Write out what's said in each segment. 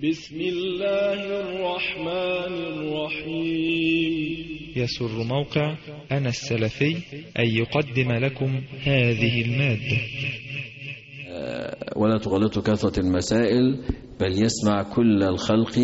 بسم الله الرحمن الرحيم. يسر موقع أنا السلفي أن يقدم لكم هذه المادة. ولا تغلط كثرة المسائل بل يسمع كل الخلق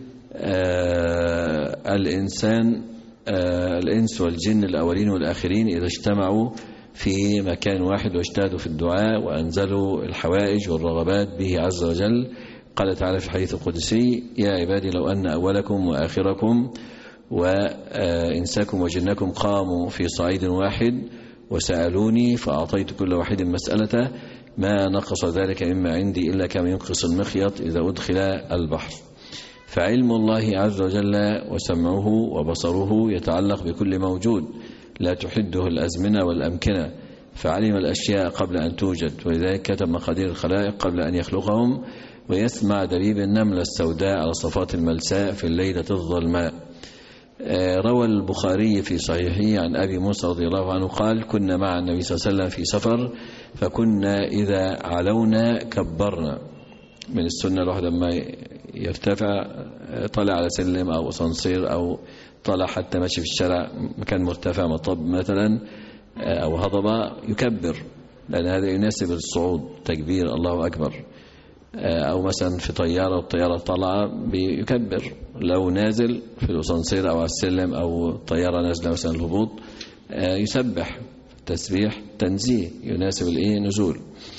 الإنس والجن الأولين والآخرين إذا اجتمعوا في مكان واحد واجتهدوا في الدعاء وأنزلوا الحوائج والرغبات به عز وجل. قال تعالى في الحديث القدسي: يا عبادي لو أن أولكم وآخركم وإنساكم وجنكم قاموا في صعيد واحد وسألوني فأعطيت كل واحد مسألته ما نقص ذلك مما عندي إلا كما ينقص المخيط إذا أدخل البحر. فعلم الله عز وجل وسمعه وبصره يتعلق بكل موجود لا تحده الأزمنة والأمكنة، فعلم الأشياء قبل أن توجد، ولذلك كتب مقادير الخلائق قبل أن يخلقهم، ويسمع دبيب النملة السوداء على صفات الملساء في الليلة الظلماء. روى البخاري في صحيحه عن أبي موسى رضي الله عنه قال: كنا مع النبي صلى الله عليه وسلم في سفر فكنا إذا علونا كبرنا. من السنة الواحد لما يرتفع طلع على سلم أو أسانسير أو طلع حتى ماشي في الشارع مكان مرتفع مطب مثلا أو هضبة يكبر، لأن هذا يناسب الصعود، تكبير الله أكبر. أو مثلا في طيارة والطيارة طالعة بيكبر، لو نازل في الأسانسير أو على السلم أو طيارة نازلة مثلا الهبوط يسبح تسبيح تنزيه يناسب النزول.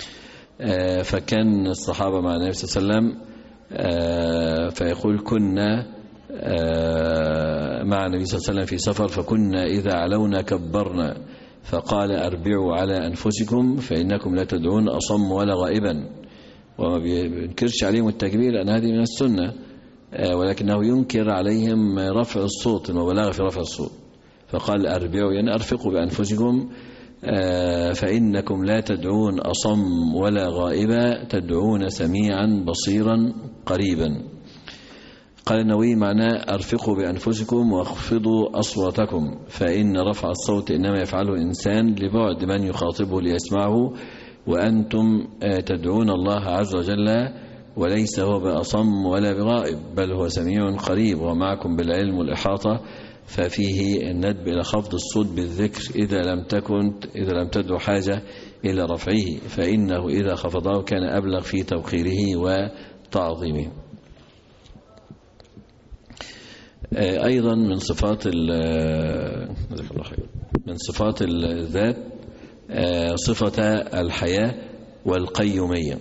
فكان الصحابة مع النبي صلى الله عليه وسلم فيقول: كنا مع النبي صلى الله عليه وسلم في سفر فكنا إذا علونا كبرنا، فقال: أربعوا على أنفسكم فإنكم لا تدعون أصم ولا غائبا. وما بينكرش عليهم التكبير لأن هذه من السنة، ولكنه ينكر عليهم رفع الصوت، المبالغة في رفع الصوت، فقال: أربعوا يعني أرفقوا بأنفسكم فإنكم لا تدعون أصم ولا غائبا، تدعون سميعا بصيرا قريبا. قال النووي: معناه أرفقوا بأنفسكم واخفضوا أصواتكم، فإن رفع الصوت إنما يفعله الإنسان لبعد من يخاطبه ليسمعه، وأنتم تدعون الله عز وجل وليس هو بأصم ولا بغائب، بل هو سميع قريب ومعكم بالعلم والإحاطة، ففيه الندب إلى خفض الصوت بالذكر إذا لم تدعو حاجة إلى رفعه، فإنه إذا خفضه كان أبلغ في توقيره وتعظيمه. أيضا من صفات الذات صفة الحياة والقيومية.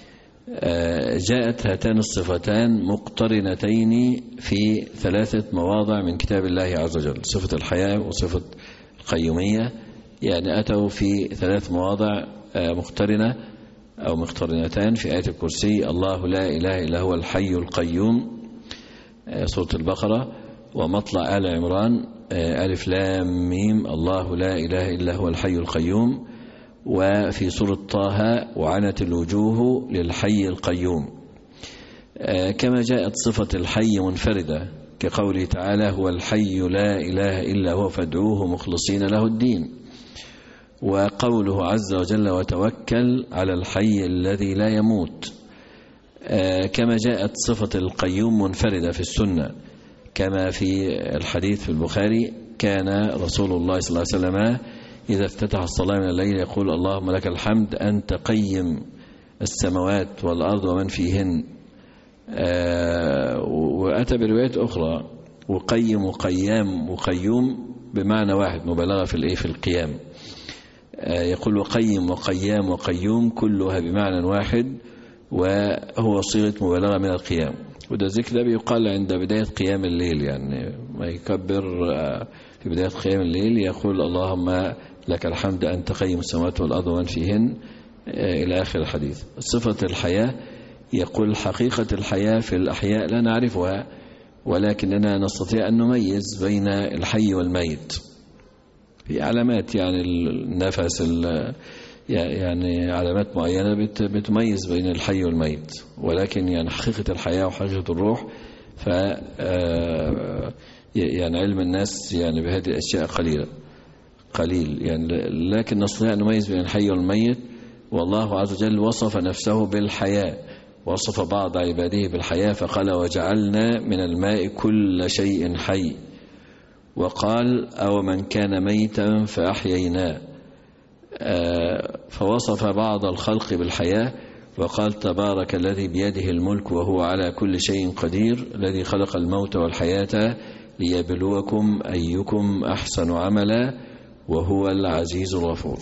جاءت هاتان الصفتان مقترنتين في 3 مواضع من كتاب الله عز وجل، صفة الحياة وصفة القيومية، يعني أتوا في 3 مواضع مقترنة أو مقترنتان في آية الكرسي: الله لا إله إلا هو الحي القيوم سورة البقرة، ومطلع آل عمران ألف لام ميم الله لا إله إلا هو الحي القيوم، وفي سورة طه: وعنت الوجوه للحي القيوم. كما جاءت صفة الحي منفردة كقوله تعالى: هو الحي لا إله إلا هو فادعوه مخلصين له الدين، وقوله عز وجل: وتوكل على الحي الذي لا يموت. كما جاءت صفة القيوم منفردة في السنة، كما في الحديث في البخاري: كان رسول الله صلى الله عليه وسلم إذا افتتح الصلاة من الليل يقول: اللهم لك الحمد أنت قيم السماوات والأرض ومن فيهن. وأتى بروايات أخرى: وقيم وقيام وقيوم بمعنى واحد، مبالغة في القيام. يقول: وقيم وقيام وقيوم كلها بمعنى واحد، وهو صيغة مبالغة من القيام. وده ذكر ده بيقال عند بداية قيام الليل، يعني ما يكبر في بداية قيام الليل يقول: اللهم لك الحمد أنت قيم السماوات والأرض ومن فيهن إلى آخر الحديث. صفة الحياة يقول: حقيقة الحياة في الأحياء لا نعرفها، ولكننا نستطيع أن نميز بين الحي والميت في علامات، يعني النفس يعني علامات معينة بتميز بين الحي والميت، ولكن يعني حقيقة الحياة وحقيقة الروح يعني علم الناس يعني بهذه الأشياء قليل يعني، لكن نستطيع أن نميز بين الحي والميت. والله عز وجل وصف نفسه بالحياة وصف بعض عباده بالحياة فقال وجعلنا من الماء كل شيء حي، وقال أو من كان ميتا فأحييناه، فوصف بعض الخلق بالحياة وقال تبارك الذي بيده الملك وهو على كل شيء قدير الذي خلق الموت والحياة ليبلوكم أيكم أحسن عملا وهو العزيز الغفور.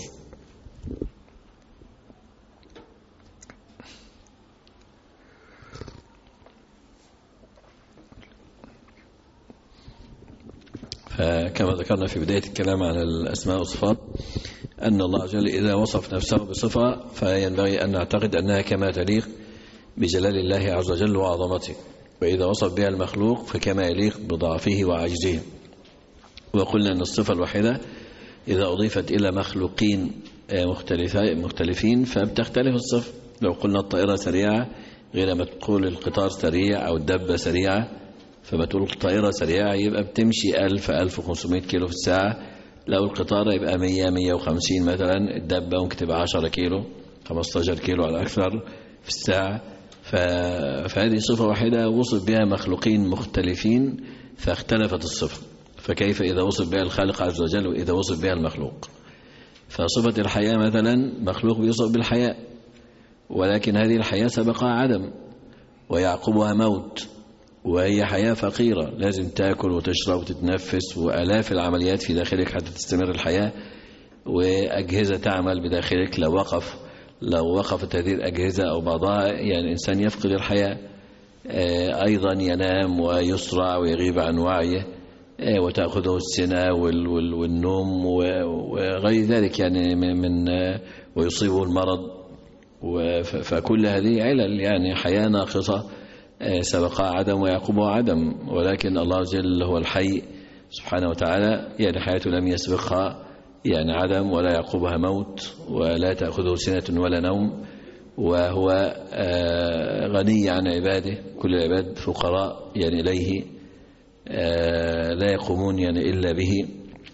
فكما ذكرنا في بداية الكلام عن الأسماء والصفات أن الله عز وجل إذا وصف نفسه بصفة فينبغي أن نعتقد أنها كما تليق بجلال الله عز وجل وعظمته، وإذا وصف بها المخلوق فكما يليق بضعفه وعجزه. وقلنا أن الصفة الواحدة إذا أضيفت إلى مخلوقين مختلفين فبتختلف الصفة. لو قلنا الطائرة سريعة غير ما تقول القطار سريع أو الدبة سريعة، فما تقول الطائرة سريعة يبقى بتمشي 1000-1500 كيلو في الساعة، لو القطار يبقى 100-150 مثلا، الدبة ممكن تبقى 10 كيلو 15 كيلو على أكثر في الساعة. فهذه صفة واحدة وصف بها مخلوقين مختلفين فاختلفت الصفة، فكيف إذا وصف بها الخالق عز وجل وإذا وصف بها المخلوق؟ فصفة الحياة مثلا مخلوق بيوصف بالحياة، ولكن هذه الحياة سبقها عدم ويعقبها موت، وهي حياة فقيرة لازم تأكل وتشرب وتتنفس وآلاف العمليات في داخلك حتى تستمر الحياة، وأجهزة تعمل بداخلك لو وقفت هذه الأجهزة أو بعضها يعني الإنسان يفقد الحياة. أيضا ينام ويسرع ويغيب عن وعيه وتأخذه السنة والنوم وغير ذلك يعني من ويصيبه المرض، فكل هذه علل يعني حياة ناقصة سبقها عدم ويعقبها عدم. ولكن الله جل هو الحي سبحانه وتعالى، يعني حياته لم يسبقها يعني عدم ولا يعقبها موت ولا تأخذه سنة ولا نوم، وهو غني عن عباده، كل العباد فقراء يعني إليه لا يقومون يعني إلا به.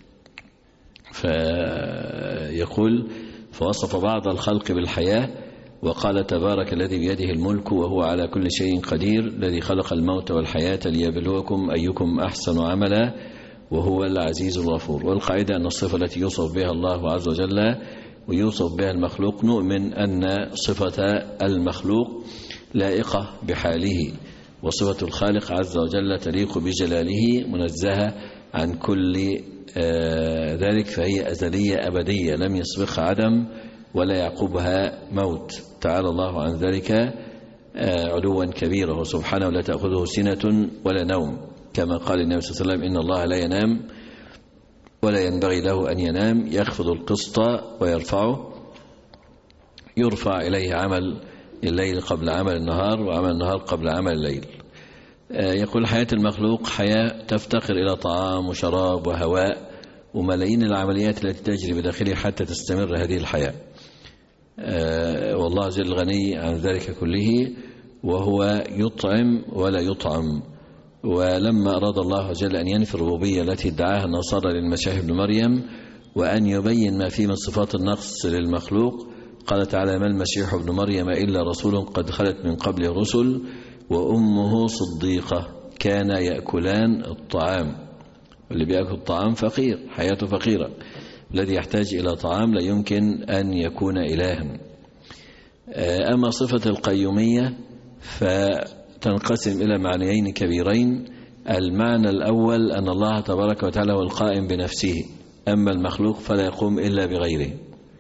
فيقول فوصف بعض الخلق بالحياة وقال تبارك الذي بيده الملك وهو على كل شيء قدير الذي خلق الموت والحياة ليبلوكم أيكم أحسن عملا وهو العزيز الغفور. والقاعدة أن الصفة التي يوصف بها الله عز وجل ويوصف بها المخلوق نؤمن أن صفة المخلوق لائقة بحاله، وصفة الخالق عز وجل تليق بجلاله منزهة عن كل ذلك، فهي أزلية أبدية لم يسبقها عدم ولا يعقبها موت، تعالى الله عن ذلك علوا كبيرا، وسبحانه لا تأخذه سنة ولا نوم، كما قال النبي صلى الله عليه وسلم إن الله لا ينام ولا ينبغي له أن ينام، يخفض القسط ويرفعه، يرفع إليه عمل الليل قبل عمل النهار وعمل النهار قبل عمل الليل. يقول حياة المخلوق حياة تفتقر إلى طعام وشراب وهواء وملايين العمليات التي تجري بداخله حتى تستمر هذه الحياة، والله جل غني عن ذلك كله، وهو يطعم ولا يطعم. ولما أراد الله جل أن ينفي الربوبية التي ادعاها النصارى للمسيح ابن مريم وأن يبين ما فيه من صفات النقص للمخلوق قال تعالى ما المسيح ابن مريم إلا رسول قد خلت من قبله الرسل وأمه صديقة كان يأكلان الطعام. واللي بيأكل الطعام فقير، حياته فقيرة، الذي يحتاج إلى طعام لا يمكن أن يكون إلها. أما صفة القيومية فتنقسم إلى معنيين كبيرين. المعنى الأول أن الله تبارك وتعالى هو القائم بنفسه، أما المخلوق فلا يقوم إلا بغيره،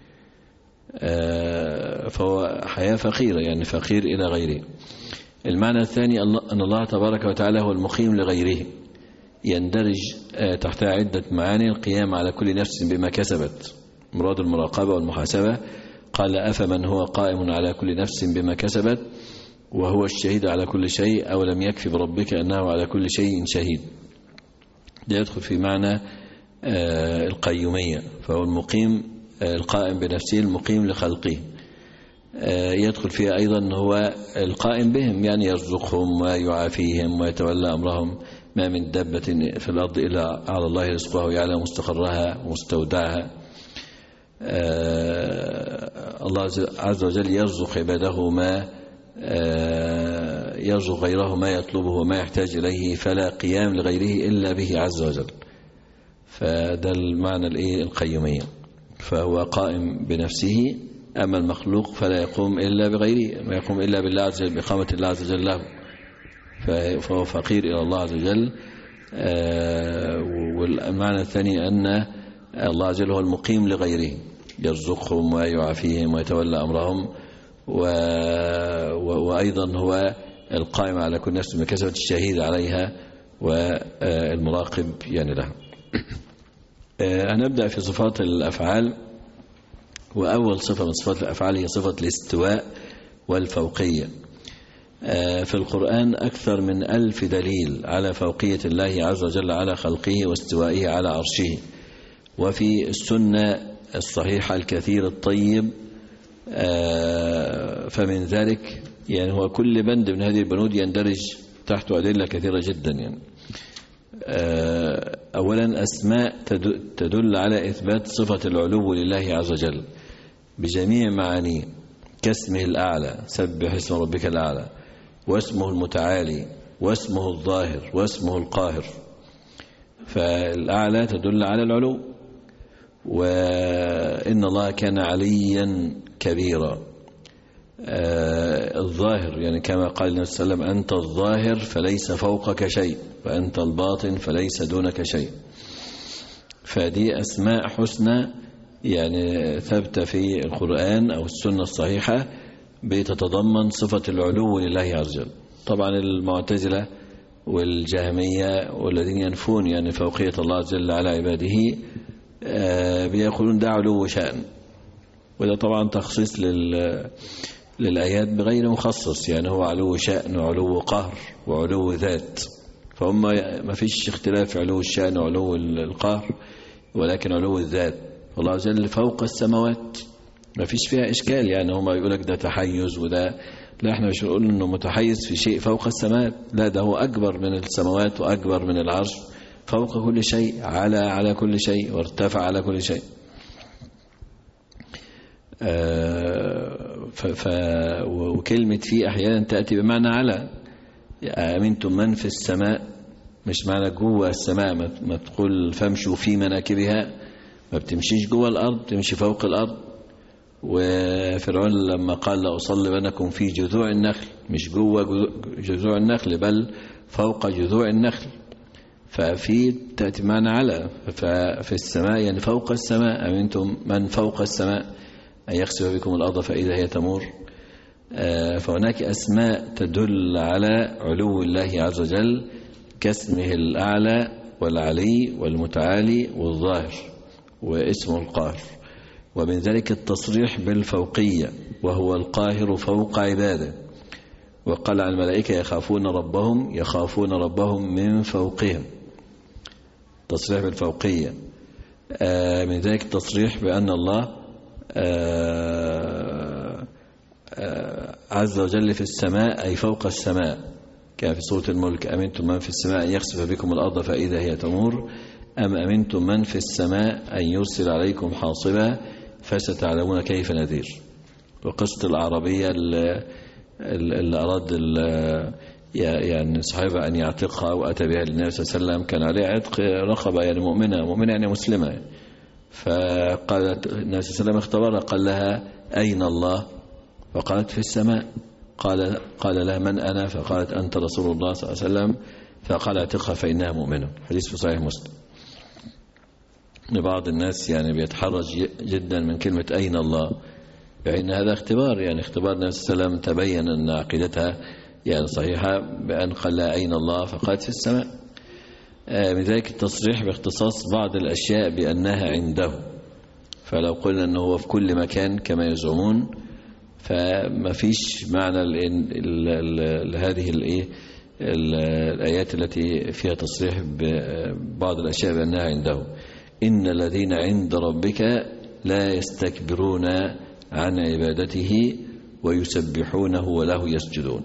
فهو حياة فقيرة يعني فقير إلى غيره. المعنى الثاني أن الله تبارك وتعالى هو المقيم لغيره، يندرج تحت عدة معاني. القيام على كل نفس بما كسبت، مراد المراقبة والمحاسبة، قال أفمن هو قائم على كل نفس بما كسبت وهو الشهيد على كل شيء أو لم يكفي بربك أنه على كل شيء شهيد. ده يدخل في معنى القيومية، فهو المقيم القائم بنفسه المقيم لخلقه. يدخل فيها أيضا هو القائم بهم، يعني يرزقهم ويعافيهم ويتولى أمرهم، ما من دابة في الأرض إلا على الله رزقها ويعلم مستقرها ومستودعها. الله عز وجل يرزق عباده ما يرزق غيره ما يطلبه وما يحتاج إليه، فلا قيام لغيره إلا به عز وجل. فده المعنى القيومية، فهو قائم بنفسه، أما المخلوق فلا يقوم إلا بغيره، ما يقوم إلا بالله عز وجل، بقامة الله عز وجل له، فهو فقير إلى الله عز وجل. والمعنى الثاني أن الله عز وجل هو المقيم لغيره، يرزقهم ويعافيهم ويتولى أمرهم، وأيضا هو القائم على كل نفس بما كسبت، الشهيد عليها والمراقب يعني لها. هنبدأ في صفات الأفعال، وأول صفة من صفات الأفعال هي صفة الاستواء والفوقية. في القرآن أكثر من 1000 دليل على فوقية الله عز وجل على خلقه واستوائه على عرشه، وفي السنة الصحيحة الكثير الطيب. فمن ذلك يعني هو كل بند من هذه البنود يندرج تحت أدلة كثيرة جدا. يعني أولا أسماء تدل على إثبات صفة العلو لله عز وجل بجميع معانيه، كاسمه الأعلى، سبح اسم ربك الأعلى، واسمه المتعالي، واسمه الظاهر، واسمه القاهر. فالأعلى تدل على العلو، وإن الله كان عليا كبيرا. الظاهر يعني كما قال النبي صلى الله عليه وسلم: أنت الظاهر فليس فوقك شيء، وأنت الباطن فليس دونك شيء. فدي أسماء حسنى يعني ثابتة في القرآن أو السنة الصحيحة بتتضمن صفة العلو لله عز وجل. طبعا المعتزلة والجهمية والذين ينفون يعني فوقية الله عز وجل على عباده بيقولون ده علو شأن، وده طبعا تخصيص للآيات بغير مخصص، يعني هو علو شأن وعلو قهر وعلو ذات، فهم ما فيش اختلاف في علو الشأن وعلو القهر، ولكن علو الذات. والله عز وجل فوق السماوات ما فيش فيها إشكال، يعني هم يقول لك ده تحيز وده لا، احنا مش بنقول انه متحيز في شيء فوق السماوات، لا، ده هو أكبر من السماوات وأكبر من العرش، فوق كل شيء، على كل شيء، وارتفع على كل شيء. وكلمة في أحيانا تأتي بمعنى على. أمنتم من في السماء، مش معنى جوه السماء، ما تقول فامشوا في مناكبها، ما بتمشيش جوه الأرض، تمشي فوق الأرض. وفرعون لما قال لأصلبنكم في جذوع النخل، مش جوه جذوع النخل بل فوق جذوع النخل، ففي تأتي معنى على. ففي السماء يعني فوق السماء، أمنتم من فوق السماء أن يخسف بكم الأرض فإذا هي تمور. فهناك أسماء تدل على علو الله عز وجل كاسمه الأعلى والعلي والمتعالي والظاهر واسمه القاهر. ومن ذلك التصريح بالفوقية، وهو القاهر فوق عباده. وقال عن الملائكة يخافون ربهم من فوقهم، تصريح بالفوقية. من ذلك التصريح بأن الله عز وجل في السماء أي فوق السماء، كان في سورة الملك: أمنتم من في السماء أن يخسف بكم الأرض فإذا هي تمور، أم أمنتم من في السماء أن يرسل عليكم حاصبا فستعلمون كيف نذير. وقصة الأعرابية اللي أراد يعني صاحبها أن يعتقها وأتى بها للنبي صلى الله عليه وسلم، كان عليه عتق رقبة يعني مؤمنة يعني مسلمة، فقالت النبي صلى الله عليه وسلم اختبرها، قال لها: أين الله؟ فقالت: في السماء. قال لها: من أنا؟ فقالت: أنت رسول الله صلى الله عليه وسلم. فقال: اعتقها فإنها مؤمنة. حديث في صحيح مسلم. بعض الناس يعني بيتحرج جدا من كلمة أين الله، يعني هذا اختبار، يعني اختبار النبي صلى الله عليه وسلم تبين أن عقيدتها يعني صحيحة بأن قال لها: أين الله؟ فقالت: في السماء. من ذلك التصريح باختصاص بعض الأشياء بأنها عنده، فلو قلنا أنه هو في كل مكان كما يزعمون فما فيش معنى لهذه الآيات التي فيها تصريح ببعض الأشياء بأنها عنده. إن الذين عند ربك لا يستكبرون عن عبادته ويسبحونه وله يسجدون.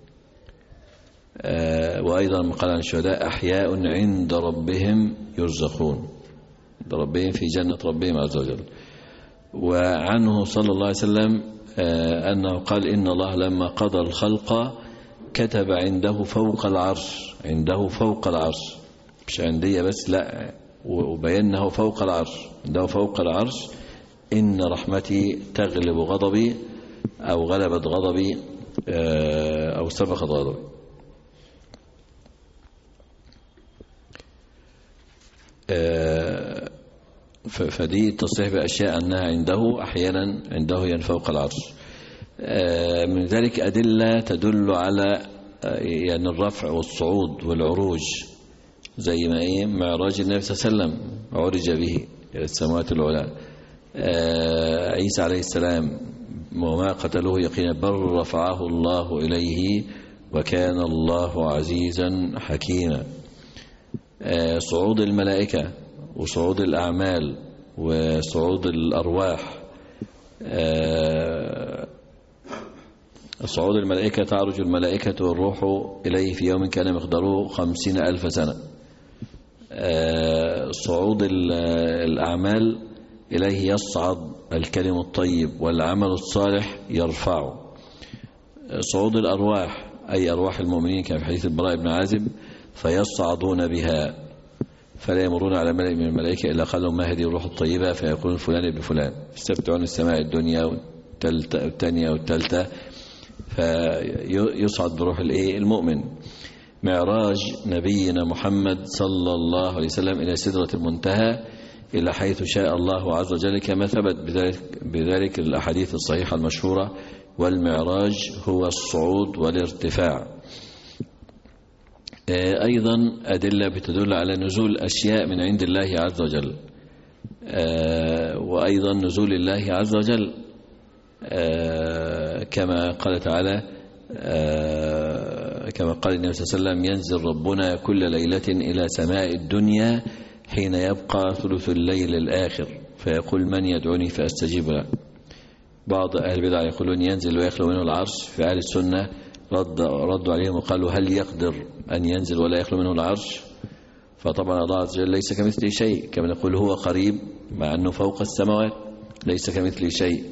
وأيضا قال عن الشهداء: أحياء عند ربهم يرزقون، عند ربهم في جنة ربهم عز وجل. وعنه صلى الله عليه وسلم أنه قال إن الله لما قضى الخلق كتب عنده فوق العرش، عنده فوق العرش، مش عندية بس، لا، وبينه فوق العرش، عنده فوق العرش إن رحمتي تغلب غضبي، أو غلبت غضبي، أو سبقت غضبي. فدي تصريح بأشياء أنها عنده، أحيانا عنده يعني فوق العرش. من ذلك أدلة تدل على يعني الرفع والصعود والعروج، زي ما معراج النبي صلى الله عليه وسلم عرج به إلى السماوات العلى. عيسى عليه السلام وما قتلوه يقينا بل رفعه الله إليه وكان الله عزيزا حكيما. صعود الملائكة وصعود الأعمال وصعود الأرواح. صعود الملائكة تعرج الملائكة والروح إليه في يوم كان مقداره 50,000 سنة. صعود الأعمال إليه يصعد الكلم الطيب والعمل الصالح يرفعه. صعود الأرواح أي أرواح المؤمنين كما في حديث البراء بن عازب فيصعدون بها فلا يمرون على ملأ من الملائكة إلا قال لهم ما هذه الروح الطيبة فيقولون فلان ابن فلان، يستفتحون السماء الدنيا والثانية والثالثة فيصعد بروح المؤمن. معراج نبينا محمد صلى الله عليه وسلم إلى سدرة المنتهى إلى حيث شاء الله عز وجل كما ثبت بذلك الأحاديث الصحيحة المشهورة، والمعراج هو الصعود والارتفاع. أيضا أدلة بتدل على نزول أشياء من عند الله عز وجل، وأيضا نزول الله عز وجل كما قال تعالى، كما قال النبي صلى الله عليه وسلم ينزل ربنا كل ليلة إلى سماء الدنيا حين يبقى ثلث الليل الآخر فيقول من يدعوني فأستجيب له. بعض أهل البدع يقولون ينزل ويخلو منه العرش، في أهل السنة ردوا عليهم وقالوا هل يقدر أن ينزل ولا يخلو منه العرش؟ فطبعا الله عز وجل ليس كمثله شيء، كما نقول هو قريب مع أنه فوق السماوات ليس كمثله شيء،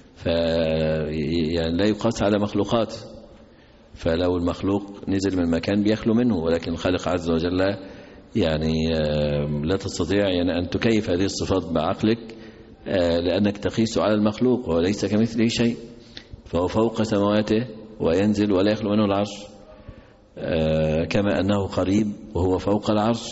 يعني لا يقاس على مخلوقات. فلو المخلوق نزل من مكان بيخلو منه، ولكن الخالق عز وجل يعني لا تستطيع يعني أن تكيف هذه الصفات بعقلك، لأنك تقيس على المخلوق وليس كمثله شيء، فهو فوق سماواته وينزل ولا يخلو منه العرش، كما أنه قريب وهو فوق العرش.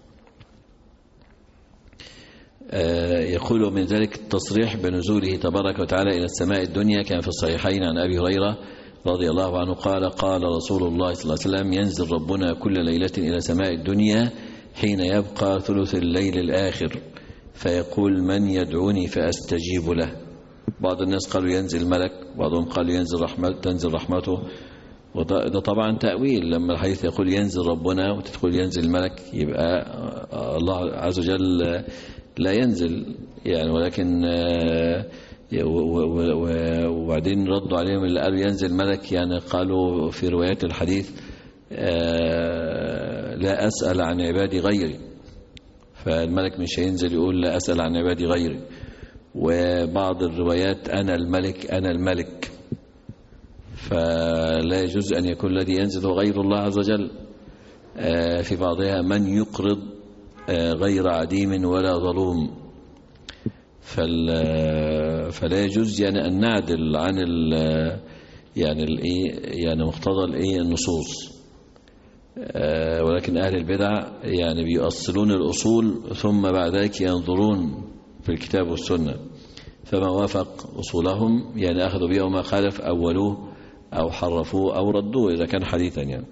يقول من ذلك التصريح بنزوله تبارك وتعالى إلى السماء الدنيا كان في الصحيحين عن أبي هريرة رضي الله عنه قال قال رسول الله صلى الله عليه وسلم ينزل ربنا كل ليلة إلى سماء الدنيا حين يبقى ثلث الليل الآخر فيقول من يدعوني فأستجيب له. بعض الناس قالوا ينزل ملك، بعضهم قالوا تنزل رحمته، وده طبعا تأويل. لما الحديث يقول ينزل ربنا وتدخل ينزل ملك يبقى الله عز وجل لا ينزل يعني، ولكن وبعدين ردوا عليهم اللي قالوا ينزل ملك، يعني قالوا في روايات الحديث لا أسأل عن عبادي غيري، فالملك مش هينزل يقول لا أسأل عن عبادي غيري. وبعض الروايات أنا الملك أنا الملك، فلا يجوز أن يكون الذي ينزل هو غير الله عز وجل. في بعضها من يقرض غير عديم ولا ظلوم، فلا يجوز يعني أن نعدل عن يعني مقتضى النصوص. ولكن أهل البدع يعني بيؤصلون الأصول ثم بعد ذلك ينظرون في الكتاب والسنة، فما وافق أصولهم يعني أخذوا به وما خالف أولوه أو حرفوه أو ردوه إذا كان حديثا يعني.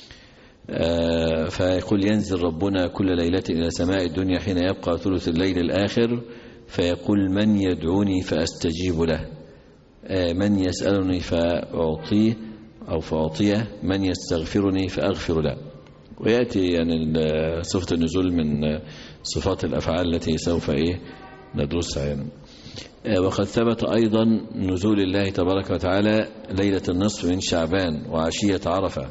فيقول ينزل ربنا كل ليلة إلى سماء الدنيا حين يبقى ثلث الليل الآخر فيقول من يدعوني فأستجيب له، من يسألني فأعطيه أو فأعطيه، من يستغفرني فأغفر له. ويأتي يعني صفة النزول من صفات الأفعال التي سوف ندرسها يعني. وقد ثبت أيضا نزول الله تبارك وتعالى ليلة النصف من شعبان وعشية عرفة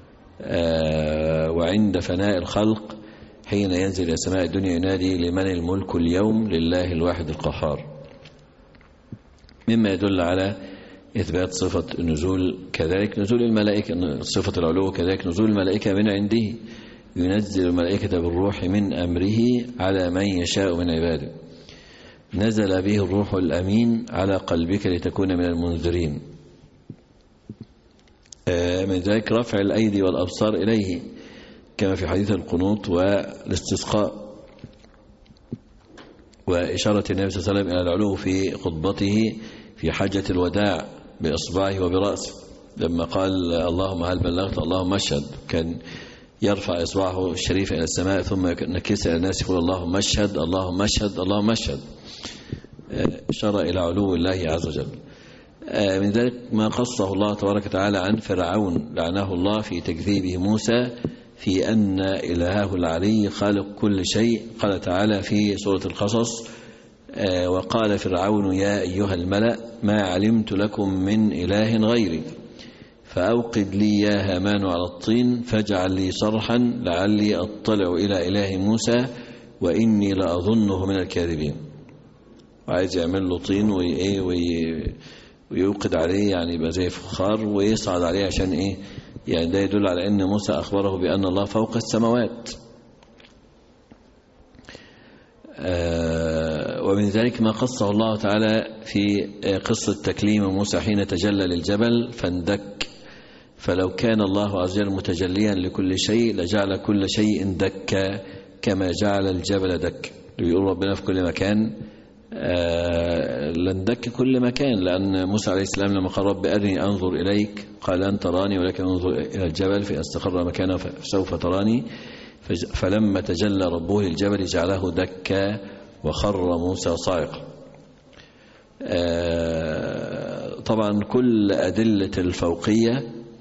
وعند فناء الخلق حين ينزل إلى سماء الدنيا ينادي لمن الملك اليوم لله الواحد القهار، مما يدل على إثبات صفة النزول، كذلك نزول الملائكة صفة العلو، كذلك نزول الملائكة من عنده، ينزل الملائكة بالروح من أمره على من يشاء من عباده، نزل به الروح الأمين على قلبك لتكون من المنذرين. من ذلك رفع الأيدي والأبصار إليه كما في حديث القنوط والاستسقاء، وإشارة النبي صلى الله عليه وسلم إلى العلو في خطبته في حجة الوداع بإصبعه وبرأسه لما قال اللهم هل بلغت اللهم اشهد، كان يرفع إصبعه الشريف إلى السماء ثم ينكس إلى الناس يقول اللهم اشهد اللهم اشهد اللهم اشهد، إشارة إلى علو الله عز وجل. من ذلك ما قصه الله تبارك وتعالى عن فرعون لعنه الله في تكذيبه موسى في أن إلهه العلي خالق كل شيء. قال تعالى في سورة القصص وقال فرعون يا أيها الملأ ما علمت لكم من إله غيري فأوقد لي يا هامان على الطين فاجعل لي صرحا لعلي أطلع إلى إله موسى وإني لأظنه من الكاذبين. وعايز يعمل له طين ويوقد عليه، يعني يبقى زي فخار ويصعد عليه عشان إيه؟ يعني ده يدل على أن موسى أخبره بأن الله فوق السماوات. ومن ذلك ما قصه الله تعالى في قصة تكليم موسى حين تجلى للجبل فاندك، فلو كان الله عز وجل متجليا لكل شيء لجعل كل شيء دكا كما جعل الجبل دك. يقول ربنا في كل مكان لندك كل مكان، لأن موسى عليه السلام لما قال رب أرني أنظر إليك قال لن تراني ولكن انظر إلى الجبل فاستقر مكانه فسوف تراني، فلما تجلى ربه للجبل جعله دكا وخر موسى صاعقا. طبعا كل أدلة الفوقية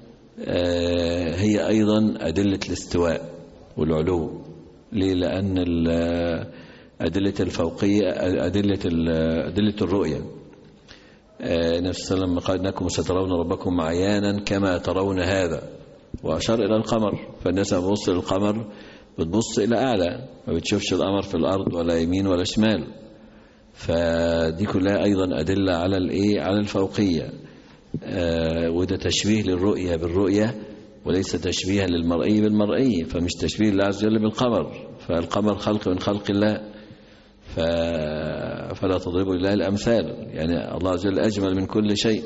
هي أيضا أدلة الاستواء والعلو. ليه؟ لأن أدلة الفوقية أدلة الرؤية. نفس السلام قال إنكم سترون ربكم عيانا كما ترون هذا، وأشار إلى القمر، فالناس بتبص للقمر بتبص إلى أعلى، ما بتشوفش القمر في الأرض ولا يمين ولا شمال. فدي كلها أيضا أدلة على على الفوقية. وده تشبيه للرؤية بالرؤية وليس تشبيها للمرئي بالمرئي، فمش تشبيه الله عز وجل بالقمر، فالقمر خلق من خلق الله، فلا تضربوا لله الأمثال، يعني الله عز وجل أجمل من كل شيء.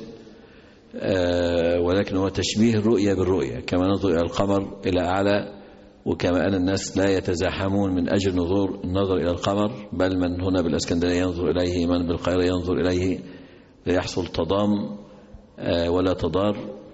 ولكن هو تشبيه الرؤية بالرؤية، كما ننظر إلى القمر إلى أعلى، وكما أن الناس لا يتزاحمون من أجل النظر إلى القمر، بل من هنا بالإسكندرية ينظر إليه، من بالقاهرة ينظر إليه، لا يحصل تضام ولا تضار.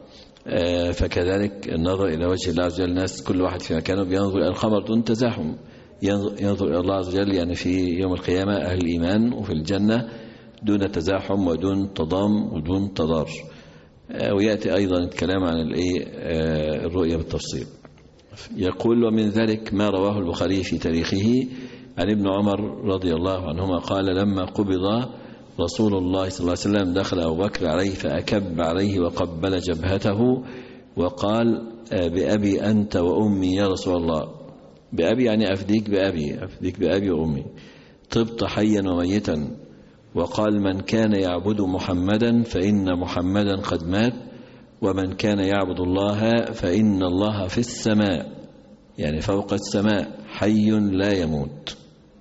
فكذلك النظر إلى وجه الله عز وجل، الناس كل واحد في مكانه بينظر إلى القمر دون تزاحم، ينظر إلى الله عز وجل يعني في يوم القيامة أهل الإيمان وفي الجنة دون تزاحم ودون تضام ودون تضار. ويأتي أيضا الكلام عن الرؤية بالتفصيل. يقول ومن ذلك ما رواه البخاري في تاريخه عن ابن عمر رضي الله عنهما قال لما قبض رسول الله صلى الله عليه وسلم دخل أبو بكر عليه فأكب عليه وقبل جبهته وقال بأبي أنت وأمي يا رسول الله. بأبي يعني أفديك بأبي وأمي، طبت حيا وميتا. وقال من كان يعبد محمدا فإن محمدا قد مات، ومن كان يعبد الله فإن الله في السماء، يعني فوق السماء حي لا يموت.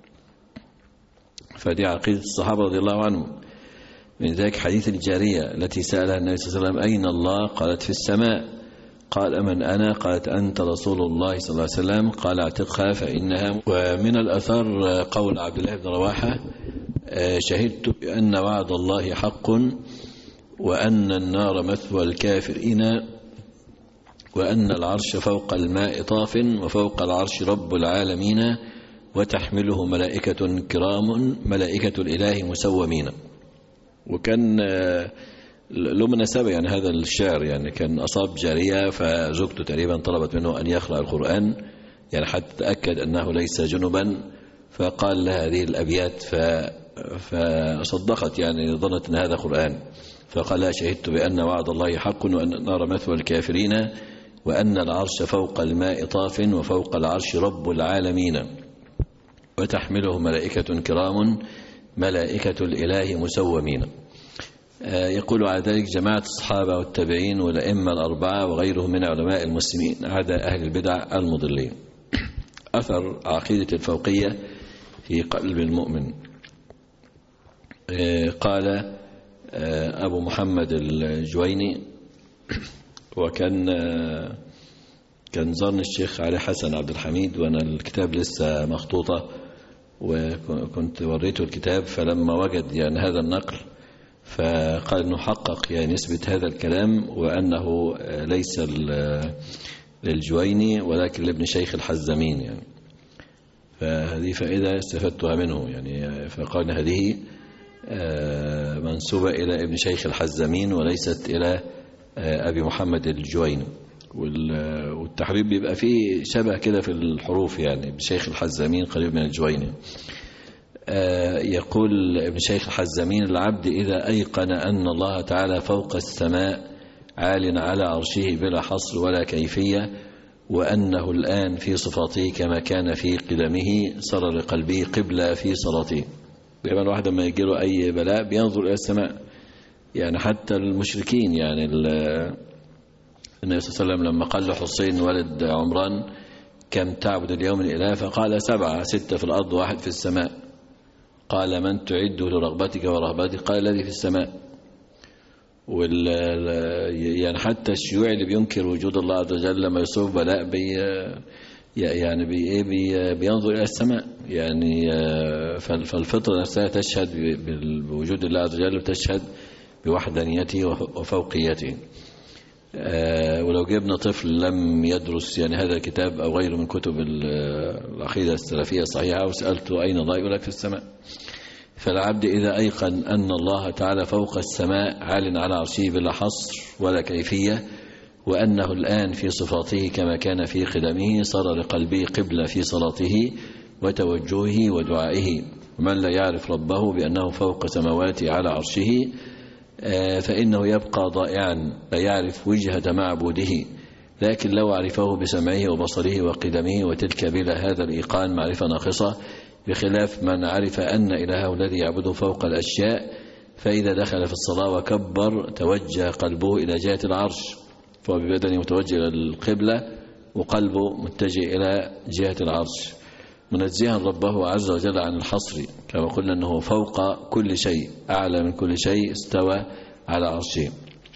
فدي عقيدة الصحابة رضي الله عنهم. من ذلك حديث الجارية التي سألها النبي صلى الله عليه وسلم أين الله؟ قالت في السماء. قال أمن أنا؟ قالت أنت رسول الله صلى الله عليه وسلم. قال اعتقها فإنها. ومن الأثار قول عبد الله بن رواحة شهدت بأن وعد الله حق وأن النار مثوى الكافرين وأن العرش فوق الماء طاف وفوق العرش رب العالمين وتحمله ملائكة كرام ملائكة الإله مسومين. وكان له مناسبة يعني هذا الشعر، يعني كان أصاب جارية فزوجته تقريبا طلبت منه أن يقرأ القرآن يعني حتى تأكد أنه ليس جنبا، فقال لها هذه الأبيات فصدقت، يعني ظنت أن هذا قرآن. فقال لها شهدت بأن وعد الله حق وأن النار مثوى الكافرين وأن العرش فوق الماء طاف وفوق العرش رب العالمين وتحمله ملائكة كرام ملائكة الإله مسومين. يقول على ذلك جماعة الصحابة والتابعين والأئمة الأربعة وغيرهم من علماء المسلمين عدا أهل البدع المضلين. أثر عقيدة الفوقية في قلب المؤمن. قال أبو محمد الجويني، وكان زارني الشيخ علي حسن عبد الحميد وأنا الكتاب لسه مخطوطة، وكنت وريته الكتاب، فلما وجد يعني هذا النقل فقال أنه حقق يعني يثبت هذا الكلام، وأنه ليس للجويني ولكن لابن شيخ الحزمين يعني. فهذه فائدة استفدتها منه يعني. فقال هذه منسوبة إلى ابن شيخ الحزمين وليست إلى أبي محمد الجويني. والتحريف بيبقى فيه شبه كده في الحروف يعني، ابن شيخ الحزمين قريب من الجويني. يقول ابن شيخ الحزمين: العبد إذا أيقن أن الله تعالى فوق السماء عال على عرشه بلا حصر ولا كيفية، وأنه الآن في صفاته كما كان في قدمه، صار لقلبه قبلة في صلاته. دائما الواحد لما يجيله أي بلاء بينظر إلى السماء يعني. حتى المشركين يعني النبي صلى الله عليه وسلم لما قال لحسين ولد عمران: كم تعبد اليوم الإله؟ فقال 7، 6 في الأرض و1 في السماء. قال: من تعده لرغبتك ورهبتك؟ قال: الذي في السماء. يعني حتى الشيوعي اللي بينكر وجود الله عز وجل لما يصيب بلاء بينظر إلى السماء يعني. فالفطرة نفسها تشهد بوجود الله عز وجل، وتشهد بوحدانيته وفوقيته. ولو جبنا طفل لم يدرس يعني هذا الكتاب أو غيره من كتب العقيدة السلفية الصحيحة وسألته أين الله؟ يقول لك في السماء. فالعبد إذا أيقن أن الله تعالى فوق السماء عال على عرشه بلا حصر ولا كيفية، وأنه الآن في صفاته كما كان في قدمه، صار لقلبه قبلة في صلاته وتوجهه ودعائه. ومن لا يعرف ربه بأنه فوق سماواته على عرشه فإنه يبقى ضائعا لا يعرف وجهة معبوده. لكن لو عرفه بسمعه وبصره وقدمه وتلك بلا هذا الإيقان معرفة ناقصة، بخلاف من عرف أن إلهه الذي يعبده فوق الأشياء، فإذا دخل في الصلاة وكبر توجه قلبه إلى جهة العرش، فهو ببدنه متوجه إلى القبلة وقلبه متجه إلى جهة العرش، منزها ربه عز وجل عن الحصر، كما قلنا أنه فوق كل شيء، أعلى من كل شيء، استوى على عرشه.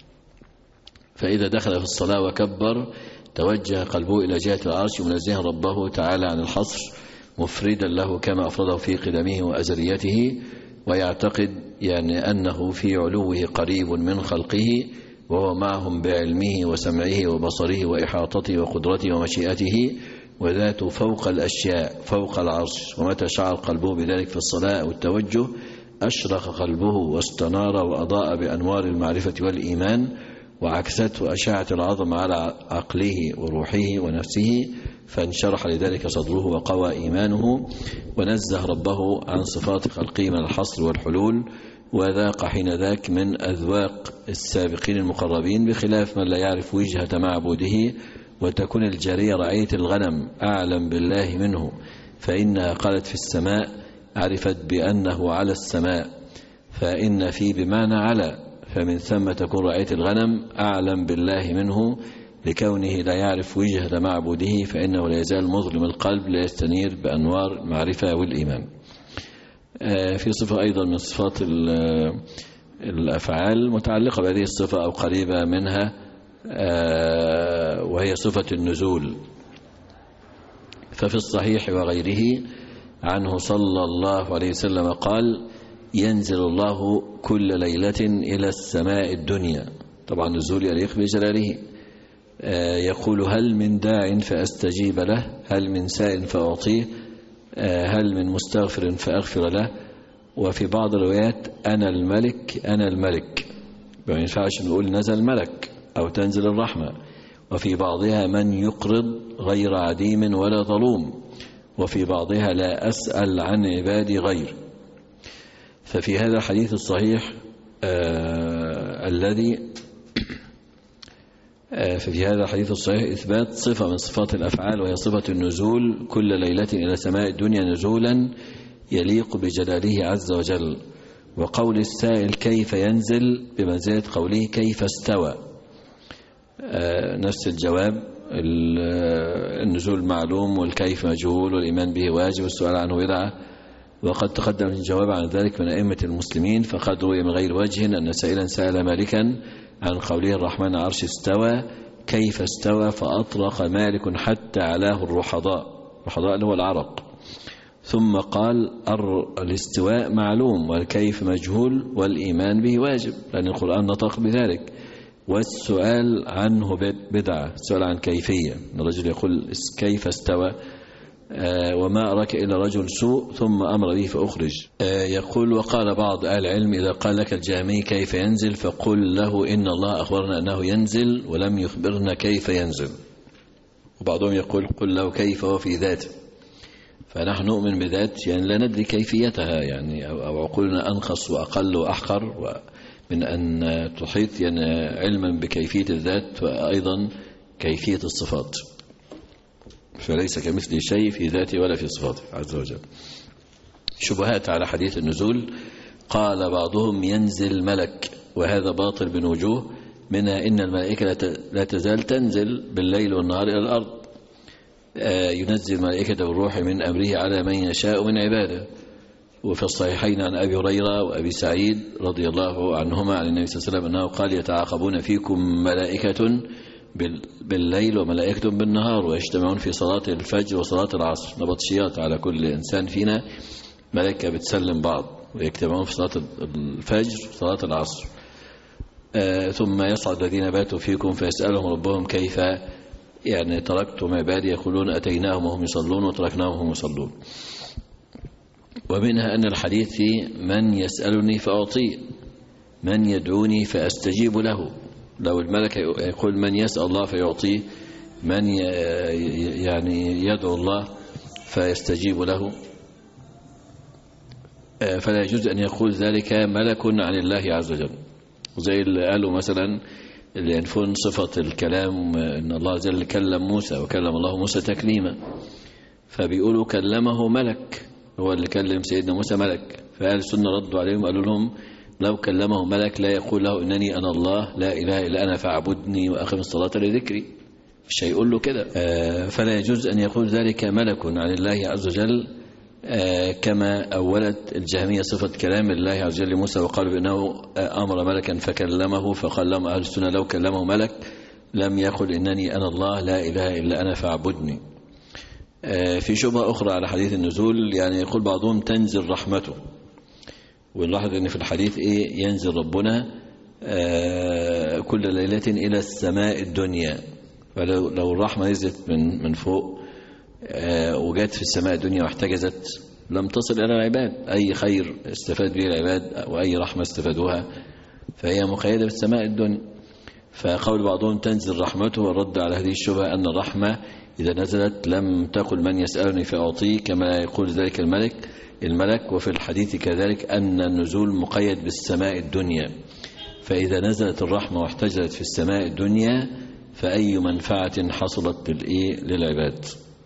فإذا دخل في الصلاة وكبر توجه قلبه إلى جهة العرش، منزها ربه تعالى عن الحصر، مفردا له كما أفرده في قدمه وأزليته، ويعتقد يعني أنه في علوه قريب من خلقه، وهو معهم بعلمه وسمعه وبصره وإحاطته وقدرته ومشيئته، وذاته فوق الأشياء فوق العرش. ومتى شعر قلبه بذلك في الصلاة والتوجه أشرق قلبه واستنار وأضاء بأنوار المعرفة والإيمان، وعكسته أشعة العظم على عقله وروحه ونفسه، فانشرح لذلك صدره وقوى إيمانه، ونزه ربه عن صفات خلقه من الحصر والحلول، وذاق حين ذاك من أذواق السابقين المقربين، بخلاف من لا يعرف وجهة معبوده. وتكون الجارية رعية الغنم أعلم بالله منه، فإنها قالت في السماء عرفت بأنه على السماء، فإن في بمعنى على، فمن ثم تكون رعية الغنم أعلم بالله منه، لكونه لا يعرف وجهة معبوده، فإنه لا يزال مظلم القلب لا يستنير بأنوار المعرفة والإيمان. في صفة أيضا من صفات الأفعال متعلقة بهذه الصفة أو قريبة منها، وهي صفة النزول. ففي الصحيح وغيره عنه صلى الله عليه وسلم قال: ينزل الله كل ليلة إلى السماء الدنيا. طبعا النزول يليق بجلاله. يقول: هل من داع فأستجيب له؟ هل من سائل فأعطيه؟ هل من مستغفر فأغفر له؟ وفي بعض الروايات: أنا الملك أنا الملك. ما ينفعش نقول نزل ملك أو تنزل الرحمة. وفي بعضها: من يقرض غير عديم ولا ظلوم. وفي بعضها: لا أسأل عن عبادي غير. ففي هذا الحديث الصحيح ففي هذا الحديث الصحيح إثبات صفة من صفات الأفعال، وهي صفة النزول كل ليلة إلى سماء الدنيا نزولا يليق بجلاله عز وجل. وقول السائل كيف ينزل بمنزلة قوله كيف استوى. نفس الجواب، النزول معلوم والكيف مجهول والإيمان به واجب والسؤال عنه بدعة. وقد تقدم الجواب عن ذلك من أئمة المسلمين، فقد روي من غير وجه أن سائلا سأل مالكا عن قوله الرحمن عرش استوى كيف استوى، فأطرق مالك حتى علاه الرحضاء اللي هو العرق، ثم قال الاستواء معلوم والكيف مجهول والإيمان به واجب، لأن القرآن نطق بذلك، والسؤال عنه بدعة. السؤال عن كيفية، الرجل يقول كيف استوى وما أراك إلا رجل سوء ثم أمر به فأخرج. يقول وقال بعض أهل العلم إذا قال لك الجهمي كيف ينزل فقل له إن الله أخبرنا أنه ينزل ولم يخبرنا كيف ينزل. وبعضهم يقول قل له كيف هو في ذاته، فنحن نؤمن بذات يعني لا ندري كيفيتها، يعني أو عقولنا أنقص وأقل وأحقر من أن تحيط يعني علما بكيفية الذات وأيضا كيفية الصفات، فليس كمثله شيء في ذاته ولا في صفاته عز وجل. شبهات على حديث النزول، قال بعضهم ينزل ملك، وهذا باطل من وجوه، منها إن الملائكة لا تزال تنزل بالليل والنهار إلى الأرض، ينزل الملائكة بالروح من أمره على من يشاء من عباده. وفي الصحيحين عن أبي هريرة وأبي سعيد رضي الله عنهما عن النبي صلى الله عليه وسلم أنه قال يتعاقبون فيكم ملائكة بالليل وملائكة بالنهار ويجتمعون في صلاة الفجر وصلاة العصر، نبطشيات على كل إنسان فينا ملائكة بتسلم بعض، ويجتمعون في صلاة الفجر وصلاة العصر. ثم يصعد الذين باتوا فيكم فيسألهم ربهم كيف يعني تركتم عبادي، يقولون أتيناهم وهم يصلون وتركناهم وهم يصلون. ومنها أن الحديث في من يسألني فأعطيه، من يدعوني فأستجيب له. لو الملك يقول من يسأل الله فيعطيه، من يعني يدعو الله فيستجيب له، فلا يجوز أن يقول ذلك ملك عن الله عز وجل. زي اللي قالوا مثلا اللي ينفون صفة الكلام، إن الله عز وجل كلم موسى وكلم الله موسى تكليما، فبيقولوا كلمه ملك، هو اللي كلم سيدنا موسى ملك. فأهل السنة ردوا عليهم قالوا لهم لو كلمه ملك لا يقول له إنني أنا الله لا إله إلا أنا فاعبدني وأقم الصلاة لذكري، مش هيقول له كده. فلا يجوز أن يقول ذلك ملك عن الله عز وجل، كما أولت الجهمية صفة كلام الله عز وجل لموسى وقالوا بأنه أمر ملكا فكلمه، فقال لهم أهل السنة لو كلمه ملك لم يقل إنني أنا الله لا إله إلا أنا فاعبدني. في شبهة أخرى على حديث النزول، يعني يقول بعضهم تنزل رحمته، ونلاحظ أن في الحديث ينزل ربنا كل ليلة إلى السماء الدنيا، فلو الرحمة نزلت من فوق وجات في السماء الدنيا واحتجزت لم تصل إلى العباد، أي خير استفاد به العباد وأي رحمة استفادوها فهي مقيدة بالسماء الدنيا. فقول بعضهم تنزل رحمته، والرد على هذه الشبهة أن الرحمة إذا نزلت لم تقل من يسألني فأعطيه كما يقول ذلك الملك. وفي الحديث كذلك أن النزول مقيد بالسماء الدنيا، فإذا نزلت الرحمة واحتجزت في السماء الدنيا فأي منفعة حصلت للعباد.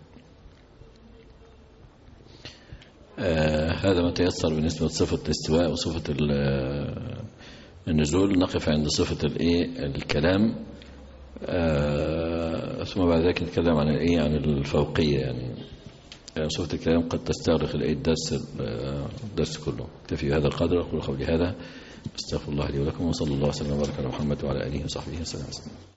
هذا ما تيسر بالنسبة لصفة الاستواء وصفة النزول. نقف عند صفة الكلام، ثم بعد ذلك نتكلم عن عن الفوقية. يعني صفة الكلام قد تستغرق الدرس كله. اكتفي بهذا القدر، أقول قولي هذا، استغفر الله لي ولكم، وصلى الله وسلم وبارك على محمد وعلى آله وصحبه وسلم.